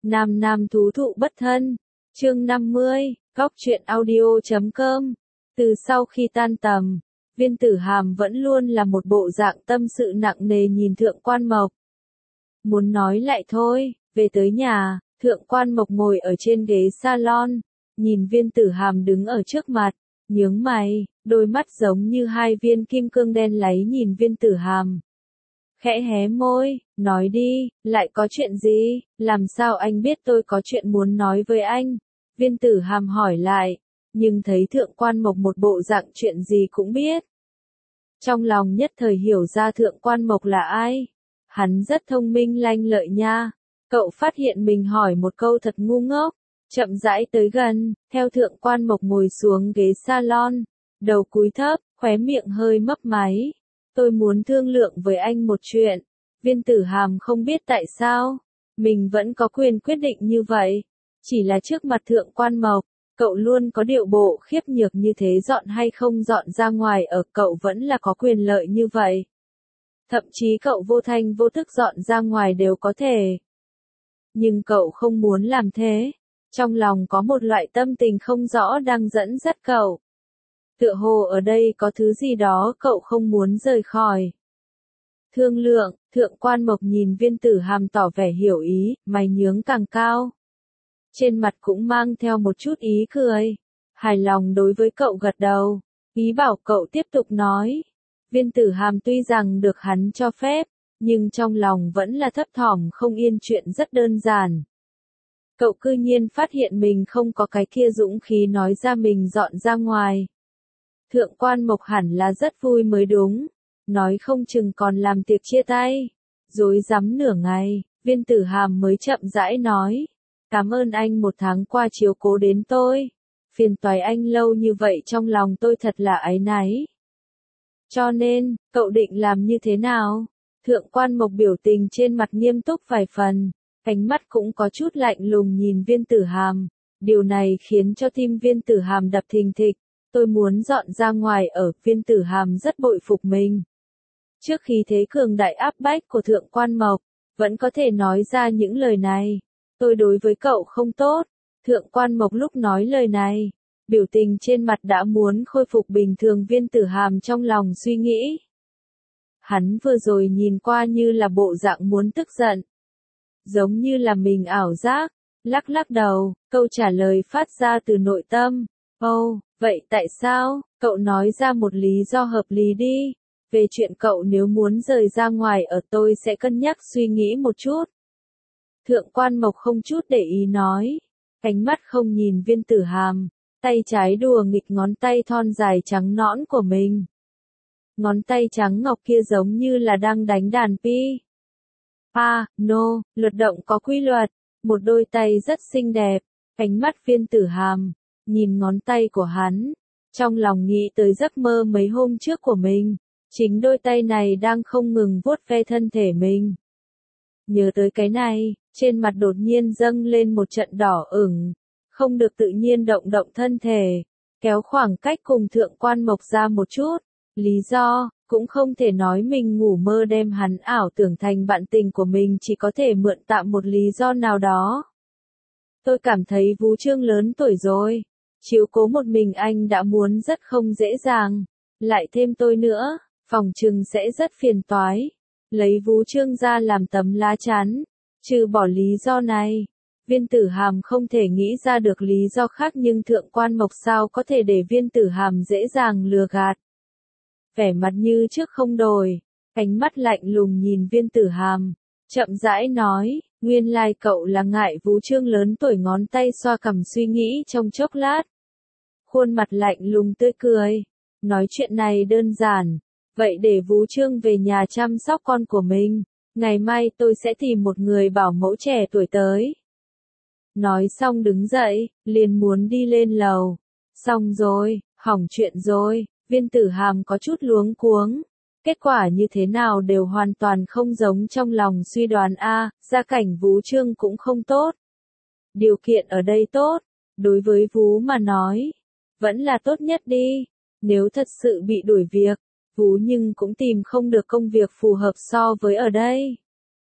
Nam nam thú thụ bất thân. Chương 50, Góc truyện audio.com. Từ sau khi tan tầm, Viên Tử Hàm vẫn luôn là một bộ dạng tâm sự nặng nề nhìn Thượng Quan Mộc. Muốn nói lại thôi, về tới nhà, Thượng Quan Mộc ngồi ở trên ghế salon, nhìn Viên Tử Hàm đứng ở trước mặt, nhướng mày, đôi mắt giống như hai viên kim cương đen láy nhìn Viên Tử Hàm. Khẽ hé môi, nói đi, lại có chuyện gì, làm sao anh biết tôi có chuyện muốn nói với anh? Viên Tử Hàm hỏi lại, nhưng thấy Thượng Quan Mộc một bộ dạng chuyện gì cũng biết. Trong lòng nhất thời hiểu ra Thượng Quan Mộc là ai. Hắn rất thông minh lanh lợi nha. Cậu phát hiện mình hỏi một câu thật ngu ngốc, chậm rãi tới gần, theo Thượng Quan Mộc ngồi xuống ghế salon, đầu cúi thấp, khóe miệng hơi mấp máy. Tôi muốn thương lượng với anh một chuyện. Viên Tử Hàm không biết tại sao, mình vẫn có quyền quyết định như vậy. Chỉ là trước mặt Thượng Quan Mộc, cậu luôn có điệu bộ khiếp nhược như thế, dọn hay không dọn ra ngoài ở cậu vẫn là có quyền lợi như vậy. Thậm chí cậu vô thanh vô thức dọn ra ngoài đều có thể. Nhưng cậu không muốn làm thế. Trong lòng có một loại tâm tình không rõ đang dẫn dắt cậu. Tựa hồ ở đây có thứ gì đó cậu không muốn rời khỏi. Thương lượng, Thượng Quan Mộc nhìn Viên Tử Hàm tỏ vẻ hiểu ý, mày nhướng càng cao. Trên mặt cũng mang theo một chút ý cười. Hài lòng đối với cậu gật đầu, ý bảo cậu tiếp tục nói. Viên Tử Hàm tuy rằng được hắn cho phép, nhưng trong lòng vẫn là thấp thỏm không yên, chuyện rất đơn giản. Cậu cư nhiên phát hiện mình không có cái kia dũng khí nói ra mình dọn ra ngoài. Thượng Quan Mộc hẳn là rất vui mới đúng, nói không chừng còn làm tiệc chia tay. Rối rắm nửa ngày, Viên Tử Hàm mới chậm rãi nói. Cảm ơn anh một tháng qua chiếu cố đến tôi. Phiền toái anh lâu như vậy, trong lòng tôi thật là áy náy. Cho nên, cậu định làm như thế nào? Thượng Quan Mộc biểu tình trên mặt nghiêm túc vài phần, ánh mắt cũng có chút lạnh lùng nhìn Viên Tử Hàm. Điều này khiến cho tim Viên Tử Hàm đập thình thịch. Tôi muốn dọn ra ngoài ở. Viên Tử Hàm rất bội phục mình. Trước khi thế cường đại áp bách của Thượng Quan Mộc, vẫn có thể nói ra những lời này. Tôi đối với cậu không tốt. Thượng Quan Mộc lúc nói lời này, biểu tình trên mặt đã muốn khôi phục bình thường. Viên Tử Hàm trong lòng suy nghĩ. Hắn vừa rồi nhìn qua như là bộ dạng muốn tức giận. Giống như là mình ảo giác, lắc lắc đầu, câu trả lời phát ra từ nội tâm. Ồ, vậy tại sao? Cậu nói ra một lý do hợp lý đi. Về chuyện cậu nếu muốn rời ra ngoài ở, tôi sẽ cân nhắc suy nghĩ một chút. Thượng Quan Mộc không chút để ý nói. Ánh mắt không nhìn Viên Tử Hàm, tay trái đùa nghịch ngón tay thon dài trắng nõn của mình. Ngón tay trắng ngọc kia giống như là đang đánh đàn pi. No, luật động có quy luật, một đôi tay rất xinh đẹp. Ánh mắt Viên Tử Hàm, nhìn ngón tay của hắn, trong lòng nghĩ tới giấc mơ mấy hôm trước của mình. Chính đôi tay này đang không ngừng vuốt ve thân thể mình. Nhớ tới cái này, trên mặt đột nhiên dâng lên một trận đỏ ửng, không được tự nhiên động động thân thể, kéo khoảng cách cùng Thượng Quan Mộc ra một chút. Lý do, cũng không thể nói mình ngủ mơ đem hắn ảo tưởng thành bạn tình của mình, chỉ có thể mượn tạm một lý do nào đó. Tôi cảm thấy Vũ Trương lớn tuổi rồi, chiếu cố một mình anh đã muốn rất không dễ dàng, lại thêm tôi nữa, phòng trừng sẽ rất phiền toái. Lấy Vũ Trương ra làm tấm lá chắn, trừ bỏ lý do này, Viên Tử Hàm không thể nghĩ ra được lý do khác, nhưng Thượng Quan Mộc sao có thể để Viên Tử Hàm dễ dàng lừa gạt. Vẻ mặt như trước không đổi, ánh mắt lạnh lùng nhìn Viên Tử Hàm, chậm rãi nói, nguyên lai cậu là ngại Vũ Trương lớn tuổi. Ngón tay xoa cằm suy nghĩ trong chốc lát. Khuôn mặt lạnh lùng tươi cười, nói chuyện này đơn giản. Vậy để Vũ Trương về nhà chăm sóc con của mình, ngày mai tôi sẽ tìm một người bảo mẫu trẻ tuổi tới. Nói xong đứng dậy, liền muốn đi lên lầu. Xong rồi, hỏng chuyện rồi. Viên Tử Hàm có chút luống cuống. Kết quả như thế nào đều hoàn toàn không giống trong lòng suy đoán. Gia cảnh Vũ Trương cũng không tốt. Điều kiện ở đây tốt, đối với Vũ mà nói, vẫn là tốt nhất đi. Nếu thật sự bị đuổi việc, Vũ nhưng cũng tìm không được công việc phù hợp so với ở đây.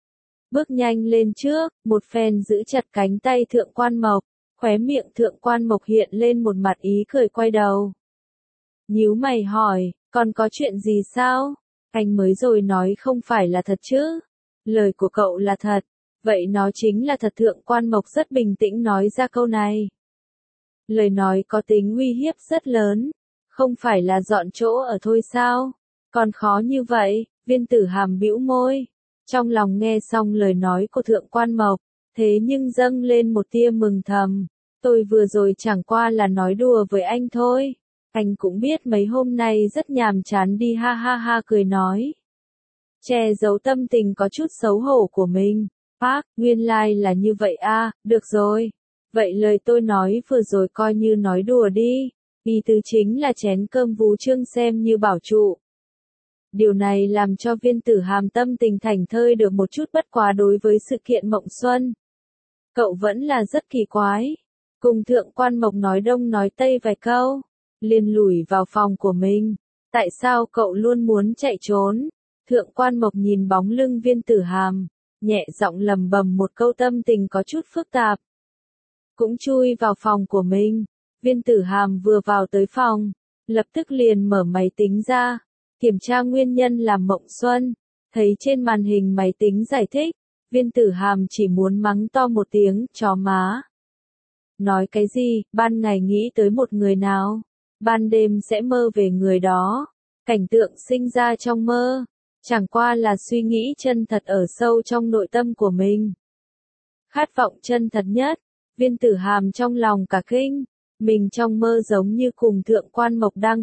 bước nhanh lên trước, một phen giữ chặt cánh tay Thượng Quan Mộc, khóe miệng Thượng Quan Mộc hiện lên một mặt ý cười quay đầu. Nhíu mày hỏi, còn có chuyện gì sao? Anh mới rồi nói không phải là thật chứ? Lời của cậu là thật, vậy nó chính là thật. Thượng Quan Mộc rất bình tĩnh nói ra câu này. Lời nói có tính uy hiếp rất lớn, không phải là dọn chỗ ở thôi sao? Còn khó như vậy, Viên Tử Hàm bĩu môi. Trong lòng nghe xong lời nói của Thượng Quan Mộc, thế nhưng dâng lên một tia mừng thầm. Tôi vừa rồi chẳng qua là nói đùa với anh thôi. Anh cũng biết mấy hôm nay rất nhàm chán đi, ha ha ha, cười nói. Che giấu tâm tình có chút xấu hổ của mình. Bác, nguyên lai là như vậy à, được rồi. Vậy lời tôi nói vừa rồi coi như nói đùa đi. Ý tứ chính là chén cơm vú trương xem như bảo trụ. Điều này làm cho Viên Tử Hàm tâm tình thảnh thơi được một chút, bất quá đối với sự kiện Mộng Xuân, cậu vẫn là rất kỳ quái. Cùng Thượng Quan Mộc nói đông nói tây vài câu, liền lủi vào phòng của mình. Tại sao cậu luôn muốn chạy trốn? Thượng Quan Mộc nhìn bóng lưng Viên Tử Hàm, nhẹ giọng lầm bầm một câu, tâm tình có chút phức tạp. Cũng chui vào phòng của mình. Viên Tử Hàm vừa vào tới phòng, lập tức liền mở máy tính ra, kiểm tra nguyên nhân làm Mộng Xuân. Thấy trên màn hình máy tính giải thích, Viên Tử Hàm chỉ muốn mắng to một tiếng, chó má. Nói cái gì, ban ngày nghĩ tới một người nào, ban đêm sẽ mơ về người đó. Cảnh tượng sinh ra trong mơ, chẳng qua là suy nghĩ chân thật ở sâu trong nội tâm của mình. Khát vọng chân thật nhất, Viên Tử Hàm trong lòng cả kinh, mình trong mơ giống như cùng Thượng Quan Mộc đang,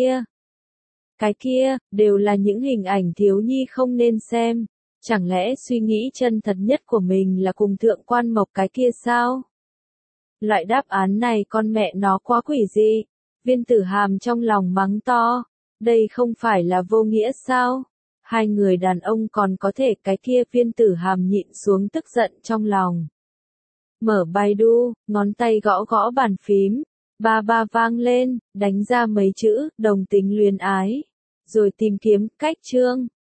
cái kia, đều là những hình ảnh thiếu nhi không nên xem. Chẳng lẽ suy nghĩ chân thật nhất của mình là cùng Thượng Quan Mộc cái kia sao? Loại đáp án này con mẹ nó quá quỷ dị. Viên Tử Hàm trong lòng mắng to, đây không phải là vô nghĩa sao? Hai người đàn ông còn có thể cái kia. Viên Tử Hàm nhịn xuống tức giận trong lòng. Mở Baidu, ngón tay gõ gõ bàn phím, ba ba vang lên, đánh ra mấy chữ, đồng tính luyến ái. Rồi tìm kiếm, cách chương.